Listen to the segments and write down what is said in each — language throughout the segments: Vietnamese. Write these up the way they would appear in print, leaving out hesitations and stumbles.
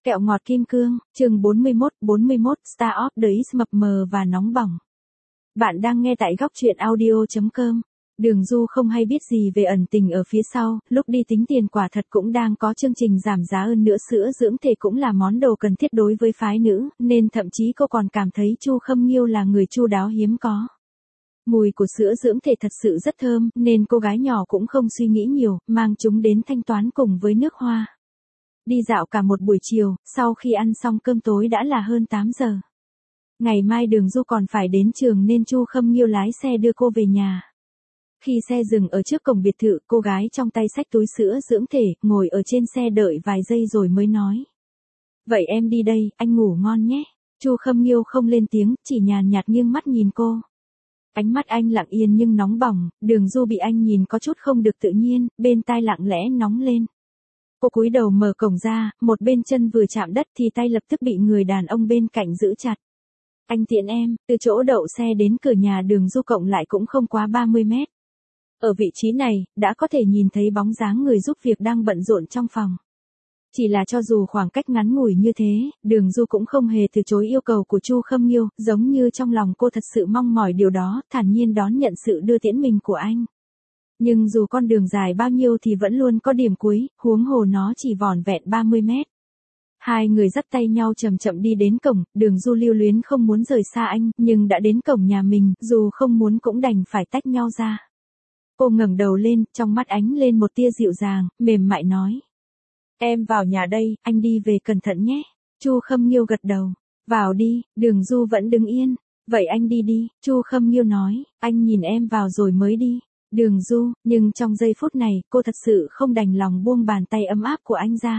Kẹo ngọt kim cương, chương 41, Star of the East mập mờ và nóng bỏng. Bạn đang nghe tại góc truyện audio.com. Đường Du không hay biết gì về ẩn tình ở phía sau, lúc đi tính tiền quả thật cũng đang có chương trình giảm giá hơn nữa, sữa dưỡng thể cũng là món đồ cần thiết đối với phái nữ, nên thậm chí cô còn cảm thấy Chu Khâm Nghiêu là người chu đáo hiếm có. Mùi của sữa dưỡng thể thật sự rất thơm, nên cô gái nhỏ cũng không suy nghĩ nhiều, mang chúng đến thanh toán cùng với nước hoa. Đi dạo cả một buổi chiều, sau khi ăn xong cơm tối đã là hơn 8 giờ. Ngày mai Đường Du còn phải đến trường nên Chu Khâm Nghiêu lái xe đưa cô về nhà. Khi xe dừng ở trước cổng biệt thự, cô gái trong tay xách túi sữa dưỡng thể, ngồi ở trên xe đợi vài giây rồi mới nói. Vậy em đi đây, anh ngủ ngon nhé. Chu Khâm Nghiêu không lên tiếng, chỉ nhàn nhạt nghiêng mắt nhìn cô. Ánh mắt anh lặng yên nhưng nóng bỏng, Đường Du bị anh nhìn có chút không được tự nhiên, bên tai lặng lẽ nóng lên. Cô cúi đầu mở cổng ra, một bên chân vừa chạm đất thì tay lập tức bị người đàn ông bên cạnh giữ chặt. Anh tiện em, từ chỗ đậu xe đến cửa nhà Đường Du cộng lại cũng không quá 30 mét. Ở vị trí này, đã có thể nhìn thấy bóng dáng người giúp việc đang bận rộn trong phòng. Chỉ là cho dù khoảng cách ngắn ngủi như thế, Đường Du cũng không hề từ chối yêu cầu của Chu Khâm Nghiêu, giống như trong lòng cô thật sự mong mỏi điều đó, thản nhiên đón nhận sự đưa tiễn mình của anh. Nhưng dù con đường dài bao nhiêu thì vẫn luôn có điểm cuối, huống hồ nó chỉ vỏn vẹn 30 mét. Hai người dắt tay nhau chậm chậm đi đến cổng, Đường Du lưu luyến không muốn rời xa anh, nhưng đã đến cổng nhà mình, dù không muốn cũng đành phải tách nhau ra. Cô ngẩng đầu lên, trong mắt ánh lên một tia dịu dàng, mềm mại nói. Em vào nhà đây, anh đi về cẩn thận nhé. Chu Khâm Nghiêu gật đầu. Vào đi, Đường Du vẫn đứng yên. Vậy anh đi đi, Chu Khâm Nghiêu nói, anh nhìn em vào rồi mới đi. Đường Du, nhưng trong giây phút này, cô thật sự không đành lòng buông bàn tay ấm áp của anh ra.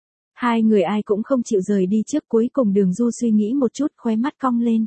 Hai người ai cũng không chịu rời đi trước, cuối cùng Đường Du suy nghĩ một chút, khóe mắt cong lên.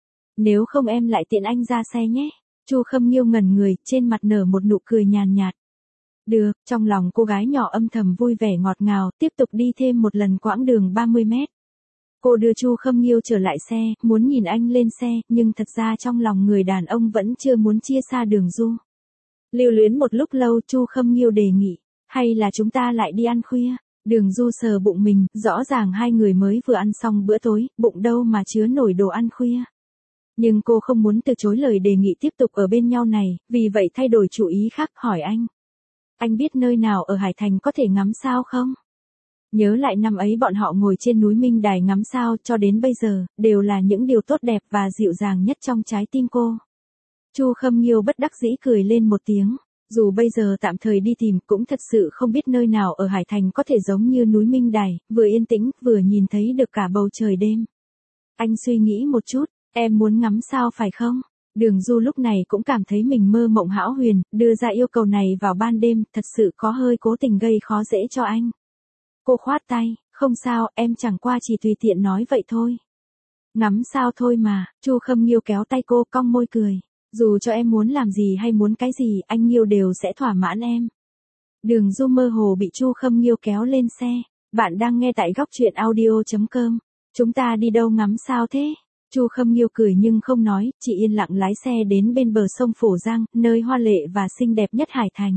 Nếu không em lại tiện anh ra xe nhé. Chu Khâm Nghiêu ngẩn người, trên mặt nở một nụ cười nhàn nhạt. Được, trong lòng cô gái nhỏ âm thầm vui vẻ ngọt ngào, tiếp tục đi thêm một lần quãng đường 30 mét. Cô đưa Chu Khâm Nghiêu trở lại xe, muốn nhìn anh lên xe, nhưng thật ra trong lòng người đàn ông vẫn chưa muốn chia xa Đường Du. Lưu luyến một lúc lâu, Chu Khâm Nghiêu đề nghị, hay là chúng ta lại đi ăn khuya. Đường Du sờ bụng mình, rõ ràng hai người mới vừa ăn xong bữa tối, bụng đâu mà chứa nổi đồ ăn khuya. Nhưng cô không muốn từ chối lời đề nghị tiếp tục ở bên nhau này, vì vậy thay đổi chủ ý khác, hỏi anh. Anh biết nơi nào ở Hải Thành có thể ngắm sao không? Nhớ lại năm ấy bọn họ ngồi trên núi Minh Đài ngắm sao, cho đến bây giờ, đều là những điều tốt đẹp và dịu dàng nhất trong trái tim cô. Chu Khâm Nghiêu bất đắc dĩ cười lên một tiếng. Dù bây giờ tạm thời đi tìm, cũng thật sự không biết nơi nào ở Hải Thành có thể giống như núi Minh Đài, vừa yên tĩnh, vừa nhìn thấy được cả bầu trời đêm. Anh suy nghĩ một chút, em muốn ngắm sao phải không? Đường Du lúc này cũng cảm thấy mình mơ mộng hão huyền, đưa ra yêu cầu này vào ban đêm, thật sự có hơi cố tình gây khó dễ cho anh. Cô khoát tay, không sao, em chẳng qua chỉ tùy tiện nói vậy thôi. Ngắm sao thôi mà, Chu Khâm Nghiêu kéo tay cô, cong môi cười. Dù cho em muốn làm gì hay muốn cái gì, anh Nghiêu đều sẽ thỏa mãn em. Đường Du mơ hồ bị Chu Khâm Nghiêu kéo lên xe. Bạn đang nghe tại góc truyện audio.com. Chúng ta đi đâu ngắm sao thế? Chu Khâm Nghiêu cười nhưng không nói, chỉ yên lặng lái xe đến bên bờ sông Phổ Giang, nơi hoa lệ và xinh đẹp nhất Hải Thành.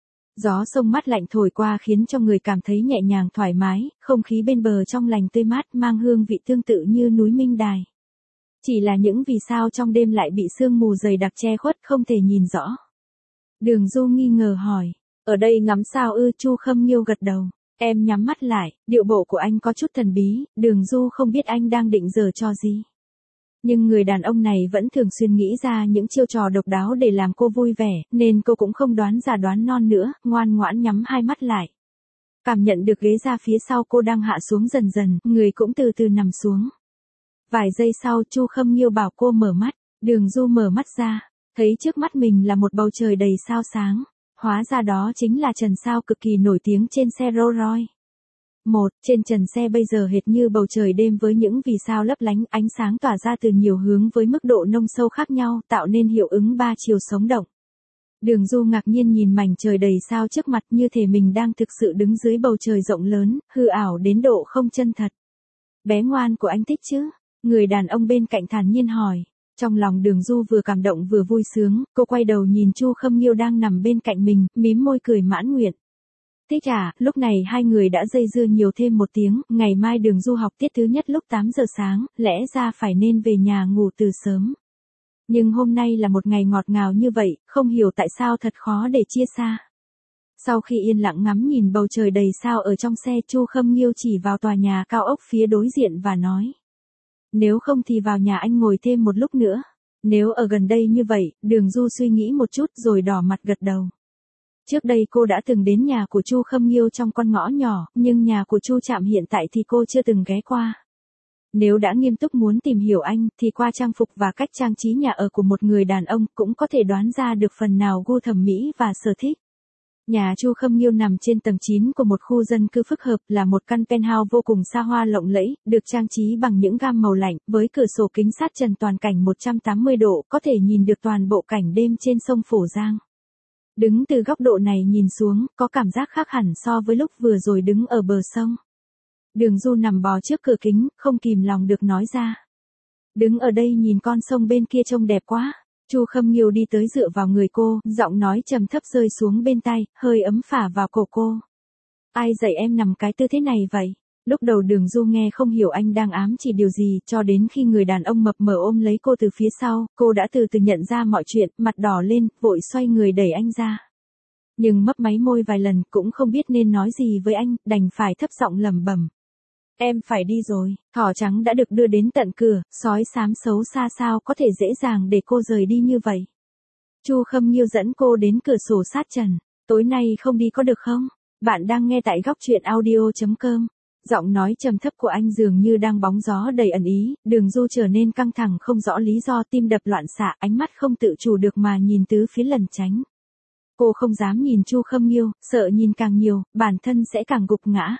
Gió sông mát lạnh thổi qua khiến cho người cảm thấy nhẹ nhàng thoải mái, không khí bên bờ trong lành tươi mát, mang hương vị tương tự như núi Minh Đài. Chỉ là những vì sao trong đêm lại bị sương mù dày đặc che khuất, không thể nhìn rõ. Đường Du nghi ngờ hỏi, ở đây ngắm sao ư? Chu Khâm Nghiêu gật đầu. Em nhắm mắt lại, điệu bộ của anh có chút thần bí, Đường Du không biết anh đang định giở trò gì. Nhưng người đàn ông này vẫn thường xuyên nghĩ ra những chiêu trò độc đáo để làm cô vui vẻ, nên cô cũng không đoán già đoán non nữa, ngoan ngoãn nhắm hai mắt lại. Cảm nhận được ghế ra phía sau cô đang hạ xuống dần dần, người cũng từ từ nằm xuống. Vài giây sau, Chu Khâm Nghiêu bảo cô mở mắt. Đường Du mở mắt ra, thấy trước mắt mình là một bầu trời đầy sao sáng. Hóa ra đó chính là trần sao cực kỳ nổi tiếng trên xe Rolls Royce. Trên trần xe bây giờ hệt như bầu trời đêm với những vì sao lấp lánh, ánh sáng tỏa ra từ nhiều hướng với mức độ nông sâu khác nhau, tạo nên hiệu ứng ba chiều sống động. Đường Du ngạc nhiên nhìn mảnh trời đầy sao trước mặt, như thể mình đang thực sự đứng dưới bầu trời rộng lớn, hư ảo đến độ không chân thật. Bé ngoan của anh thích chứ? Người đàn ông bên cạnh thản nhiên hỏi. Trong lòng Đường Du vừa cảm động vừa vui sướng, cô quay đầu nhìn Chu Khâm Nghiêu đang nằm bên cạnh mình, mím môi cười mãn nguyện. Thích à, lúc này hai người đã dây dưa nhiều thêm một tiếng, ngày mai Đường Du học tiết thứ nhất lúc 8 giờ sáng, lẽ ra phải nên về nhà ngủ từ sớm. Nhưng hôm nay là một ngày ngọt ngào như vậy, không hiểu tại sao thật khó để chia xa. Sau khi yên lặng ngắm nhìn bầu trời đầy sao ở trong xe, Chu Khâm Nghiêu chỉ vào tòa nhà cao ốc phía đối diện và nói. Nếu không thì vào nhà anh ngồi thêm một lúc nữa. Nếu ở gần đây như vậy, Đường Du suy nghĩ một chút rồi đỏ mặt gật đầu. Trước đây cô đã từng đến nhà của Chu Khâm Nghiêu trong con ngõ nhỏ, nhưng nhà của Chu Trạm hiện tại thì cô chưa từng ghé qua. Nếu đã nghiêm túc muốn tìm hiểu anh, thì qua trang phục và cách trang trí nhà ở của một người đàn ông cũng có thể đoán ra được phần nào gu thẩm mỹ và sở thích. Nhà Chu Khâm Nghiêu nằm trên tầng 9 của một khu dân cư phức hợp, là một căn penthouse vô cùng xa hoa lộng lẫy, được trang trí bằng những gam màu lạnh, với cửa sổ kính sát trần toàn cảnh 180 độ, có thể nhìn được toàn bộ cảnh đêm trên sông Phổ Giang. Đứng từ góc độ này nhìn xuống, có cảm giác khác hẳn so với lúc vừa rồi đứng ở bờ sông. Đường Du nằm bò trước cửa kính, không kìm lòng được nói ra. Đứng ở đây nhìn con sông bên kia trông đẹp quá. Chu Khâm Nghiêu đi tới dựa vào người cô, giọng nói trầm thấp rơi xuống bên tai, hơi ấm phả vào cổ cô. Ai dạy em nằm cái tư thế này vậy? Lúc đầu Đường Du nghe không hiểu anh đang ám chỉ điều gì, cho đến khi người đàn ông mập mờ ôm lấy cô từ phía sau, cô đã từ từ nhận ra mọi chuyện, mặt đỏ lên, vội xoay người đẩy anh ra. Nhưng mấp máy môi vài lần cũng không biết nên nói gì với anh, đành phải thấp giọng lẩm bẩm. Em phải đi rồi, thỏ trắng đã được đưa đến tận cửa, sói xám xấu xa sao có thể dễ dàng để cô rời đi như vậy. Chu Khâm Nghiêu dẫn cô đến cửa sổ sát trần, tối nay không đi có được không? Bạn đang nghe tại góc truyện audio.com. Giọng nói trầm thấp của anh dường như đang bóng gió đầy ẩn ý, Đường Du trở nên căng thẳng không rõ lý do, tim đập loạn xạ, ánh mắt không tự chủ được mà nhìn tứ phía lẩn tránh. Cô không dám nhìn Chu Khâm Nghiêu, sợ nhìn càng nhiều, bản thân sẽ càng gục ngã.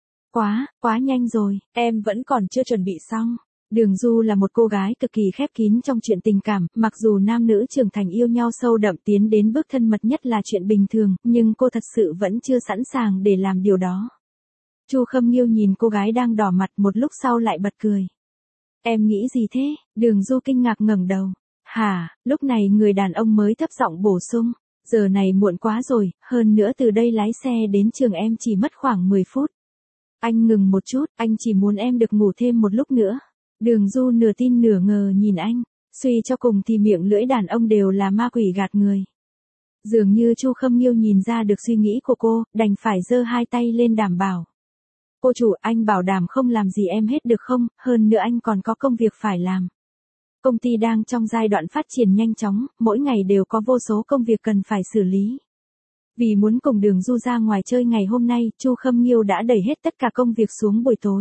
Quá nhanh rồi, em vẫn còn chưa chuẩn bị xong. Đường Du là một cô gái cực kỳ khép kín trong chuyện tình cảm, mặc dù nam nữ trưởng thành yêu nhau sâu đậm tiến đến bước thân mật nhất là chuyện bình thường, nhưng cô thật sự vẫn chưa sẵn sàng để làm điều đó. Chu Khâm Nghiêu nhìn cô gái đang đỏ mặt, một lúc sau lại bật cười. Em nghĩ gì thế? Đường Du kinh ngạc ngẩng đầu. Hả? Lúc này người đàn ông mới thấp giọng bổ sung. Giờ này muộn quá rồi, hơn nữa từ đây lái xe đến trường em chỉ mất khoảng 10 phút. Anh ngừng một chút, anh chỉ muốn em được ngủ thêm một lúc nữa. Đường Du nửa tin nửa ngờ nhìn anh, suy cho cùng thì miệng lưỡi đàn ông đều là ma quỷ gạt người. Dường như Chu Khâm Nghiêu nhìn ra được suy nghĩ của cô, đành phải giơ hai tay lên đảm bảo. Cô chủ, anh bảo đảm không làm gì em hết được không, hơn nữa anh còn có công việc phải làm. Công ty đang trong giai đoạn phát triển nhanh chóng, mỗi ngày đều có vô số công việc cần phải xử lý. Vì muốn cùng Đường Du ra ngoài chơi ngày hôm nay, Chu Khâm Nghiêu đã đẩy hết tất cả công việc xuống buổi tối.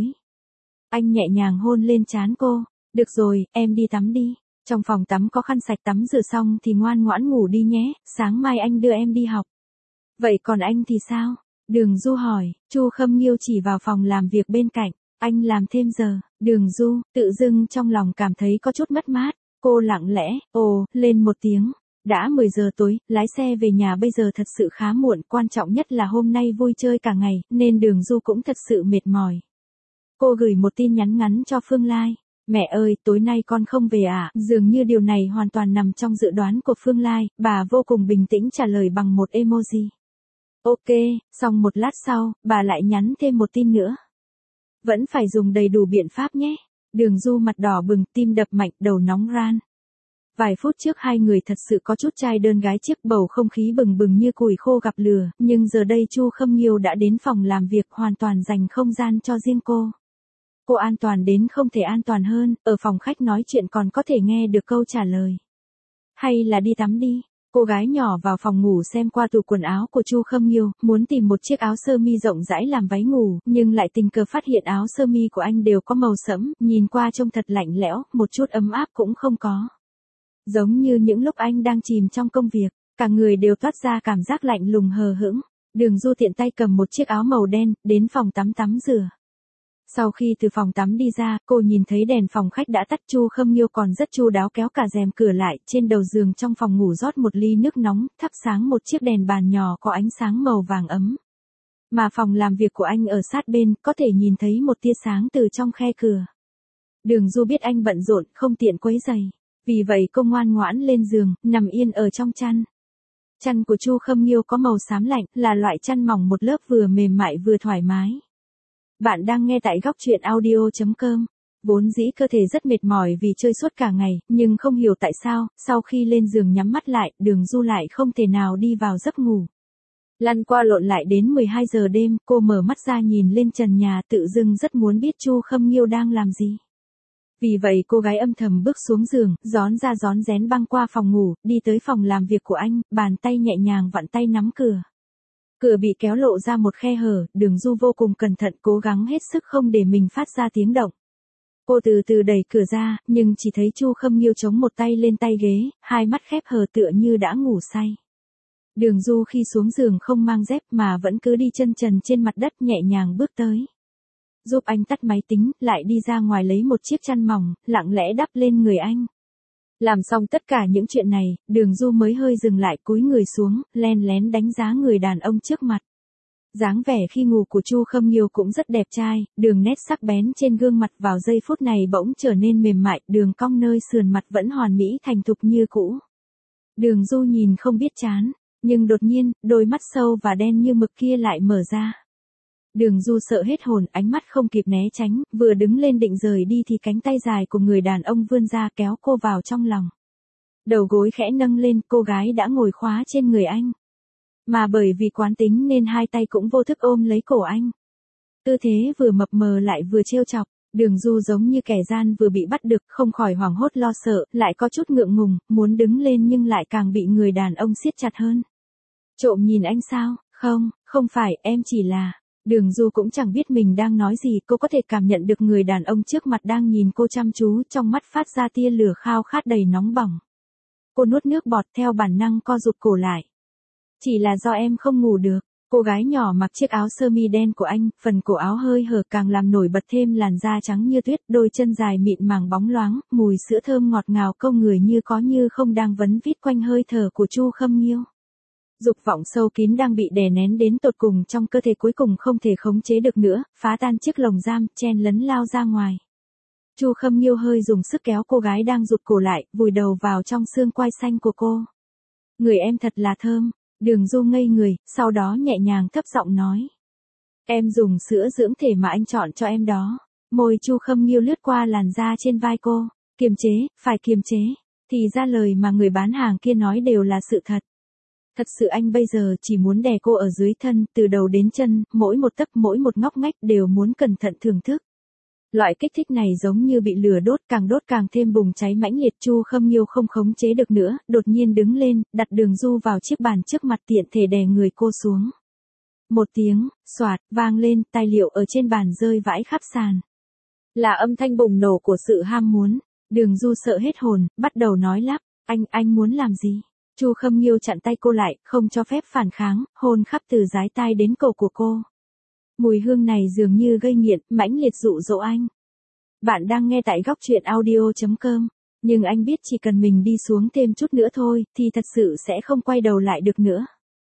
Anh nhẹ nhàng hôn lên trán cô. Được rồi, em đi tắm đi. Trong phòng tắm có khăn sạch, tắm rửa xong thì ngoan ngoãn ngủ đi nhé, sáng mai anh đưa em đi học. Vậy còn anh thì sao? Đường Du hỏi. Chu Khâm Nghiêu chỉ vào phòng làm việc bên cạnh. Anh làm thêm giờ. Đường Du, tự dưng trong lòng cảm thấy có chút mất mát. Cô lặng lẽ, lên một tiếng. Đã 10 giờ tối, lái xe về nhà bây giờ thật sự khá muộn, quan trọng nhất là hôm nay vui chơi cả ngày, nên Đường Du cũng thật sự mệt mỏi. Cô gửi một tin nhắn ngắn cho Phương Lai. Mẹ ơi, tối nay con không về à? Dường như điều này hoàn toàn nằm trong dự đoán của Phương Lai, bà vô cùng bình tĩnh trả lời bằng một emoji. Ok, xong một lát sau, bà lại nhắn thêm một tin nữa. Vẫn phải dùng đầy đủ biện pháp nhé. Đường Du mặt đỏ bừng, tim đập mạnh, đầu nóng ran. Vài phút trước hai người thật sự có chút trai đơn gái chiếc, bầu không khí bừng bừng như củi khô gặp lửa, nhưng giờ đây Chu Khâm Nghiêu đã đến phòng làm việc, hoàn toàn dành không gian cho riêng cô. Cô an toàn đến không thể an toàn hơn, ở phòng khách nói chuyện còn có thể nghe được câu trả lời. Hay là đi tắm đi. Cô gái nhỏ vào phòng ngủ xem qua tủ quần áo của Chu Khâm Nghiêu, muốn tìm một chiếc áo sơ mi rộng rãi làm váy ngủ, nhưng lại tình cờ phát hiện áo sơ mi của anh đều có màu sẫm, nhìn qua trông thật lạnh lẽo, một chút ấm áp cũng không có. Giống như những lúc anh đang chìm trong công việc, cả người đều toát ra cảm giác lạnh lùng hờ hững. Đường Du tiện tay cầm một chiếc áo màu đen, đến phòng tắm tắm rửa. Sau khi từ phòng tắm đi ra, cô nhìn thấy đèn phòng khách đã tắt. Chu Khâm Nghiêu còn rất chu đáo kéo cả rèm cửa lại, trên đầu giường trong phòng ngủ rót một ly nước nóng, thắp sáng một chiếc đèn bàn nhỏ có ánh sáng màu vàng ấm. Mà phòng làm việc của anh ở sát bên, có thể nhìn thấy một tia sáng từ trong khe cửa. Đường Du biết anh bận rộn, không tiện quấy rầy. Vì vậy cô ngoan ngoãn lên giường, nằm yên ở trong chăn. Chăn của Chu Khâm Nghiêu có màu xám lạnh, là loại chăn mỏng một lớp vừa mềm mại vừa thoải mái. Bạn đang nghe tại góc truyện audio.com. Vốn dĩ cơ thể rất mệt mỏi vì chơi suốt cả ngày, nhưng không hiểu tại sao, sau khi lên giường nhắm mắt lại, Đường Du lại không thể nào đi vào giấc ngủ. Lăn qua lộn lại đến 12 giờ đêm, cô mở mắt ra nhìn lên trần nhà, tự dưng rất muốn biết Chu Khâm Nghiêu đang làm gì. Vì vậy cô gái âm thầm bước xuống giường, rón ra rón rén băng qua phòng ngủ, đi tới phòng làm việc của anh, bàn tay nhẹ nhàng vặn tay nắm cửa. Cửa bị kéo lộ ra một khe hở, Đường Du vô cùng cẩn thận cố gắng hết sức không để mình phát ra tiếng động. Cô từ từ đẩy cửa ra, nhưng chỉ thấy Chu Khâm Nghiêu chống một tay lên tay ghế, hai mắt khép hờ tựa như đã ngủ say. Đường Du khi xuống giường không mang dép mà vẫn cứ đi chân trần trên mặt đất nhẹ nhàng bước tới. Giúp anh tắt máy tính, lại đi ra ngoài lấy một chiếc chăn mỏng, lặng lẽ đắp lên người anh. Làm xong tất cả những chuyện này, Đường Du mới hơi dừng lại cúi người xuống, len lén đánh giá người đàn ông trước mặt. Dáng vẻ khi ngủ của Chu Khâm Nghiêu cũng rất đẹp trai, đường nét sắc bén trên gương mặt vào giây phút này bỗng trở nên mềm mại, đường cong nơi sườn mặt vẫn hoàn mỹ thành thục như cũ. Đường Du nhìn không biết chán, nhưng đột nhiên, đôi mắt sâu và đen như mực kia lại mở ra. Đường Du sợ hết hồn, ánh mắt không kịp né tránh, vừa đứng lên định rời đi thì cánh tay dài của người đàn ông vươn ra kéo cô vào trong lòng. Đầu gối khẽ nâng lên, cô gái đã ngồi khóa trên người anh. Mà bởi vì quán tính nên hai tay cũng vô thức ôm lấy cổ anh. Tư thế vừa mập mờ lại vừa trêu chọc, Đường Du giống như kẻ gian vừa bị bắt được, không khỏi hoảng hốt lo sợ, lại có chút ngượng ngùng, muốn đứng lên nhưng lại càng bị người đàn ông siết chặt hơn. Trộm nhìn anh sao? Không, không phải, em chỉ là... Đường Du cũng chẳng biết mình đang nói gì, cô có thể cảm nhận được người đàn ông trước mặt đang nhìn cô chăm chú, trong mắt phát ra tia lửa khao khát đầy nóng bỏng. Cô nuốt nước bọt theo bản năng co rụt cổ lại. Chỉ là do em không ngủ được. Cô gái nhỏ mặc chiếc áo sơ mi đen của anh, phần cổ áo hơi hở càng làm nổi bật thêm làn da trắng như tuyết, đôi chân dài mịn màng bóng loáng, mùi sữa thơm ngọt ngào câu người như có như không đang vấn vít quanh hơi thở của Chu Khâm Nghiêu. Dục vọng sâu kín đang bị đè nén đến tột cùng trong cơ thể cuối cùng không thể khống chế được nữa, phá tan chiếc lồng giam, chen lấn lao ra ngoài. Chu Khâm Nghiêu hơi dùng sức kéo cô gái đang rụt cổ lại, vùi đầu vào trong xương quai xanh của cô. Người em thật là thơm. Đường Du ngây người, sau đó nhẹ nhàng thấp giọng nói. Em dùng sữa dưỡng thể mà anh chọn cho em đó. Môi Chu Khâm Nghiêu lướt qua làn da trên vai cô. Kiềm chế, phải kiềm chế. Thì ra lời mà người bán hàng kia nói đều là sự thật. Thật sự anh bây giờ chỉ muốn đè cô ở dưới thân, từ đầu đến chân, mỗi một tấc mỗi một ngóc ngách đều muốn cẩn thận thưởng thức. Loại kích thích này giống như bị lửa đốt càng thêm bùng cháy mãnh liệt. Chu Khâm Nghiêu không khống chế được nữa, đột nhiên đứng lên, đặt Đường Du vào chiếc bàn trước mặt tiện thể đè người cô xuống. Một tiếng, xoạt, vang lên, tài liệu ở trên bàn rơi vãi khắp sàn. Là âm thanh bùng nổ của sự ham muốn. Đường Du sợ hết hồn, bắt đầu nói lắp, anh muốn làm gì? Chu Khâm Nghiêu chặn tay cô lại, không cho phép phản kháng, hôn khắp từ dái tai đến cổ của cô. Mùi hương này dường như gây nghiện, mãnh liệt dụ dỗ anh. Bạn đang nghe tại góc truyện audio.com, nhưng anh biết chỉ cần mình đi xuống thêm chút nữa thôi, thì thật sự sẽ không quay đầu lại được nữa.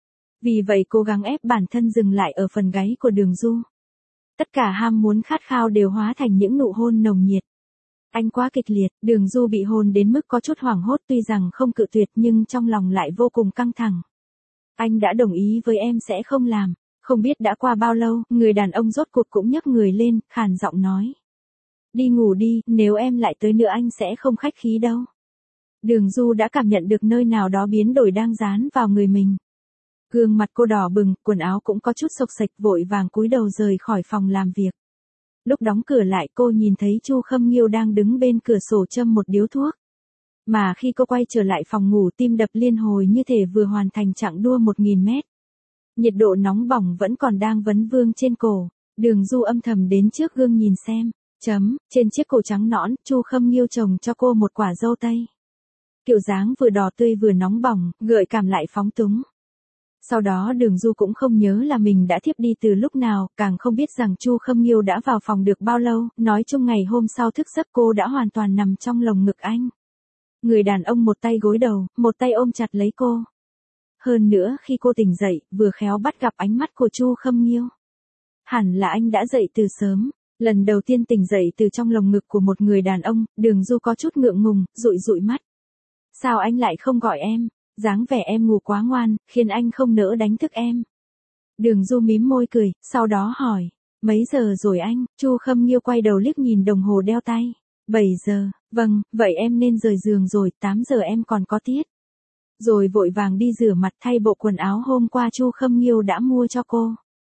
Vì vậy cố gắng ép bản thân dừng lại ở phần gáy của Đường Du. Tất cả ham muốn khát khao đều hóa thành những nụ hôn nồng nhiệt. Anh quá kịch liệt, Đường Du bị hôn đến mức có chút hoảng hốt, tuy rằng không cự tuyệt nhưng trong lòng lại vô cùng căng thẳng. Anh đã đồng ý với em sẽ không làm. Không biết đã qua bao lâu, người đàn ông rốt cuộc cũng nhấc người lên, khàn giọng nói. Đi ngủ đi, nếu em lại tới nữa anh sẽ không khách khí đâu. Đường Du đã cảm nhận được nơi nào đó biến đổi đang dán vào người mình. Gương mặt cô đỏ bừng, quần áo cũng có chút xộc xệch, vội vàng cúi đầu rời khỏi phòng làm việc. Lúc đóng cửa lại cô nhìn thấy Chu Khâm Nghiêu đang đứng bên cửa sổ châm một điếu thuốc. Mà khi cô quay trở lại phòng ngủ, tim đập liên hồi như thể vừa hoàn thành chặng đua 1000 mét. Nhiệt độ nóng bỏng vẫn còn đang vấn vương trên cổ. Đường Du âm thầm đến trước gương nhìn xem. Trên chiếc cổ trắng nõn, Chu Khâm Nghiêu trồng cho cô một quả dâu tây. Kiểu dáng vừa đỏ tươi vừa nóng bỏng, gợi cảm lại phóng túng. Sau đó Đường Du cũng không nhớ là mình đã thiếp đi từ lúc nào, càng không biết rằng Chu Khâm Nghiêu đã vào phòng được bao lâu, nói chung ngày hôm sau thức giấc cô đã hoàn toàn nằm trong lồng ngực anh. Người đàn ông một tay gối đầu, một tay ôm chặt lấy cô. Hơn nữa khi cô tỉnh dậy, vừa khéo bắt gặp ánh mắt của Chu Khâm Nghiêu. Hẳn là anh đã dậy từ sớm. Lần đầu tiên tỉnh dậy từ trong lồng ngực của một người đàn ông, Đường Du có chút ngượng ngùng, dụi dụi mắt. Sao anh lại không gọi em? Dáng vẻ em ngủ quá ngoan, khiến anh không nỡ đánh thức em. Đường Du mím môi cười, sau đó hỏi. Mấy giờ rồi anh? Chu Khâm Nghiêu quay đầu liếc nhìn đồng hồ đeo tay. 7 giờ, vâng, vậy em nên rời giường rồi, 8 giờ em còn có tiết. Rồi vội vàng đi rửa mặt thay bộ quần áo hôm qua Chu Khâm Nghiêu đã mua cho cô.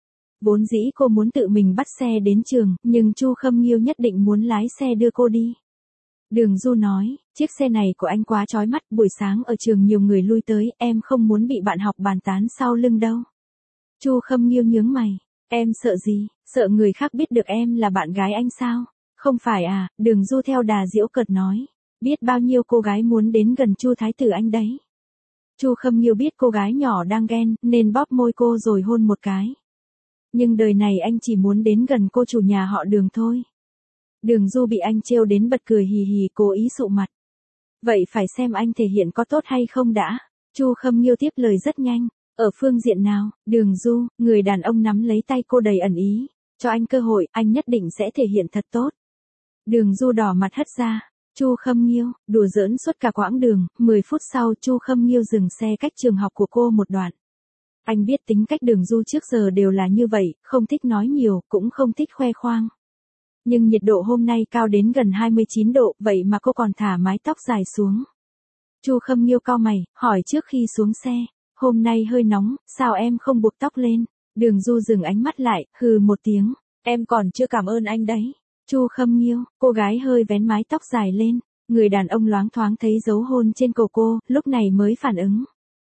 Vốn dĩ cô muốn tự mình bắt xe đến trường, nhưng Chu Khâm Nghiêu nhất định muốn lái xe đưa cô đi. Đường Du nói, chiếc xe này của anh quá chói mắt, buổi sáng ở trường nhiều người lui tới, em không muốn bị bạn học bàn tán sau lưng đâu. Chu Khâm Nghiêu nhướng mày, em sợ gì, sợ người khác biết được em là bạn gái anh sao? Không phải à, Đường Du theo đà giễu cợt nói, biết bao nhiêu cô gái muốn đến gần Chu Thái tử anh đấy. Chu Khâm Nghiêu biết cô gái nhỏ đang ghen, nên bóp môi cô rồi hôn một cái. Nhưng đời này anh chỉ muốn đến gần cô chủ nhà họ Đường thôi. Đường Du bị anh trêu đến bật cười hì hì, cố ý sụ mặt. Vậy phải xem anh thể hiện có tốt hay không đã. Chu Khâm Nghiêu tiếp lời rất nhanh. Ở phương diện nào, Đường Du, người đàn ông nắm lấy tay cô đầy ẩn ý. Cho anh cơ hội, anh nhất định sẽ thể hiện thật tốt. Đường Du đỏ mặt hất ra. Chu Khâm Nghiêu, đùa giỡn suốt cả quãng đường, 10 phút sau Chu Khâm Nghiêu dừng xe cách trường học của cô một đoạn. Anh biết tính cách Đường Du trước giờ đều là như vậy, không thích nói nhiều, cũng không thích khoe khoang. Nhưng nhiệt độ hôm nay cao đến gần 29 độ, vậy mà cô còn thả mái tóc dài xuống. Chu Khâm Nghiêu cau mày, hỏi trước khi xuống xe, hôm nay hơi nóng, sao em không buộc tóc lên? Đường Du dừng ánh mắt lại, hừ một tiếng, em còn chưa cảm ơn anh đấy. Chu Khâm Nghiêu, cô gái hơi vén mái tóc dài lên, người đàn ông loáng thoáng thấy dấu hôn trên cổ cô, lúc này mới phản ứng.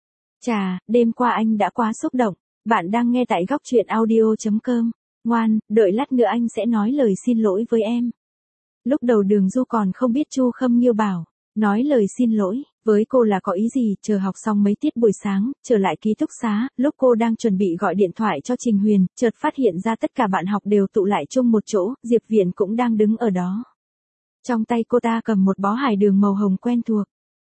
Chà, đêm qua anh đã quá xúc động, bạn đang nghe tại góc truyện audio.com. Ngoan, đợi lát nữa anh sẽ nói lời xin lỗi với em. Lúc đầu Đường Du còn không biết Chu Khâm Nghiêu bảo, nói lời xin lỗi, với cô là có ý gì, chờ học xong mấy tiết buổi sáng, trở lại ký túc xá, lúc cô đang chuẩn bị gọi điện thoại cho Trình Huyền, chợt phát hiện ra tất cả bạn học đều tụ lại chung một chỗ, Diệp Viễn cũng đang đứng ở đó. Trong tay cô ta cầm một bó hải đường màu hồng quen thuộc.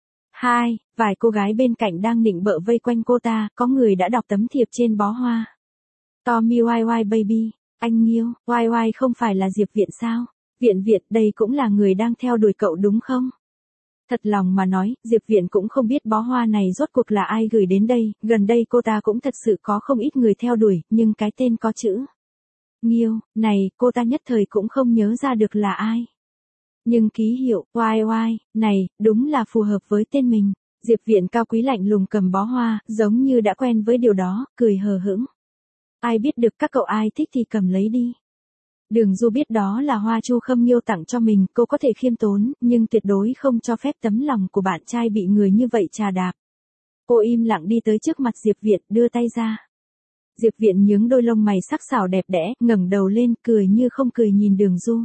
Vài cô gái bên cạnh đang nịnh bợ vây quanh cô ta, có người đã đọc tấm thiệp trên bó hoa. Tommy YY baby, anh Nghiêu, YY không phải là Diệp Viễn sao? Viễn đây cũng là người đang theo đuổi cậu đúng không? Thật lòng mà nói, Diệp Viễn cũng không biết bó hoa này rốt cuộc là ai gửi đến đây, gần đây cô ta cũng thật sự có không ít người theo đuổi, nhưng cái tên có chữ Nghiêu, này, cô ta nhất thời cũng không nhớ ra được là ai. Nhưng ký hiệu, YY, này, đúng là phù hợp với tên mình. Diệp Viễn cao quý lạnh lùng cầm bó hoa, giống như đã quen với điều đó, cười hờ hững. Ai biết được các cậu ai thích thì cầm lấy đi. Đường Du biết đó là hoa Chu Khâm Nghiêu tặng cho mình, cô có thể khiêm tốn, nhưng tuyệt đối không cho phép tấm lòng của bạn trai bị người như vậy trà đạp. Cô im lặng đi tới trước mặt Diệp Viễn, đưa tay ra. Diệp Viễn nhướng đôi lông mày sắc sảo đẹp đẽ, ngẩng đầu lên, cười như không cười nhìn Đường Du.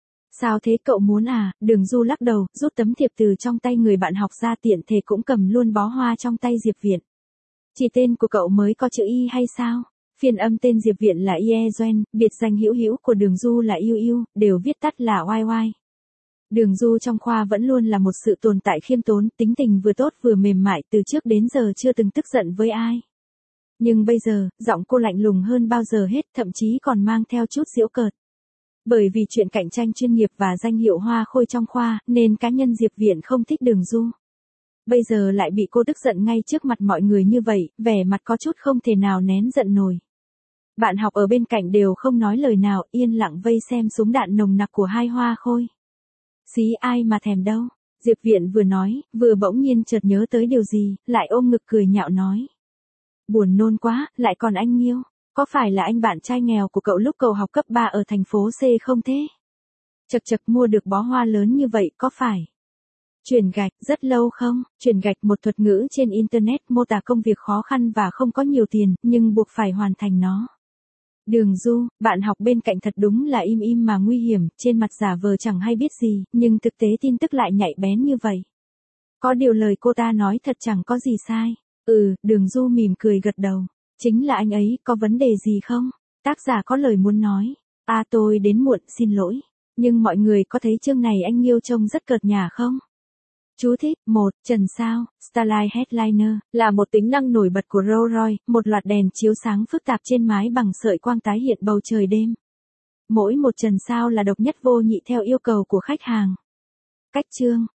Sao thế cậu muốn à? Đường Du lắc đầu, rút tấm thiệp từ trong tay người bạn học ra, tiện thể cũng cầm luôn bó hoa trong tay Diệp Viễn. Chỉ tên của cậu mới có chữ Y hay sao? Phiên âm tên Diệp Viễn là Ye Duan, biệt danh hữu hữu của Đường Du là Yêu Yêu, đều viết tắt là YY. Đường Du trong khoa vẫn luôn là một sự tồn tại khiêm tốn, tính tình vừa tốt vừa mềm mại, từ trước đến giờ chưa từng tức giận với ai. Nhưng bây giờ, giọng cô lạnh lùng hơn bao giờ hết, thậm chí còn mang theo chút giễu cợt. Bởi vì chuyện cạnh tranh chuyên nghiệp và danh hiệu hoa khôi trong khoa, nên cá nhân Diệp Viễn không thích Đường Du. Bây giờ lại bị cô tức giận ngay trước mặt mọi người như vậy, vẻ mặt có chút không thể nào nén giận nổi. Bạn học ở bên cạnh đều không nói lời nào, yên lặng vây xem súng đạn nồng nặc của hai hoa khôi. Xí ai mà thèm đâu. Diệp Viễn vừa nói, vừa bỗng nhiên chợt nhớ tới điều gì, lại ôm ngực cười nhạo nói. Buồn nôn quá, lại còn anh Nghiêu. Có phải là anh bạn trai nghèo của cậu lúc cậu học cấp 3 ở thành phố C không thế? Chật chật mua được bó hoa lớn như vậy có phải? Chuyển gạch, rất lâu không? Chuyển gạch một thuật ngữ trên Internet mô tả công việc khó khăn và không có nhiều tiền, nhưng buộc phải hoàn thành nó. Đường Du, bạn học bên cạnh thật đúng là im im mà nguy hiểm, trên mặt giả vờ chẳng hay biết gì, nhưng thực tế tin tức lại nhạy bén như vậy. Có điều lời cô ta nói thật chẳng có gì sai. Đường Du mỉm cười gật đầu. Chính là anh ấy, có vấn đề gì không? Tác giả có lời muốn nói. Tôi đến muộn, xin lỗi. Nhưng mọi người có thấy chương này anh Nghiêu trông rất cợt nhả không? Chú thích, 1. Trần sao, Starlight Headliner, là một tính năng nổi bật của Rolls Royce, một loạt đèn chiếu sáng phức tạp trên mái bằng sợi quang tái hiện bầu trời đêm. Mỗi một trần sao là độc nhất vô nhị theo yêu cầu của khách hàng. Cách chương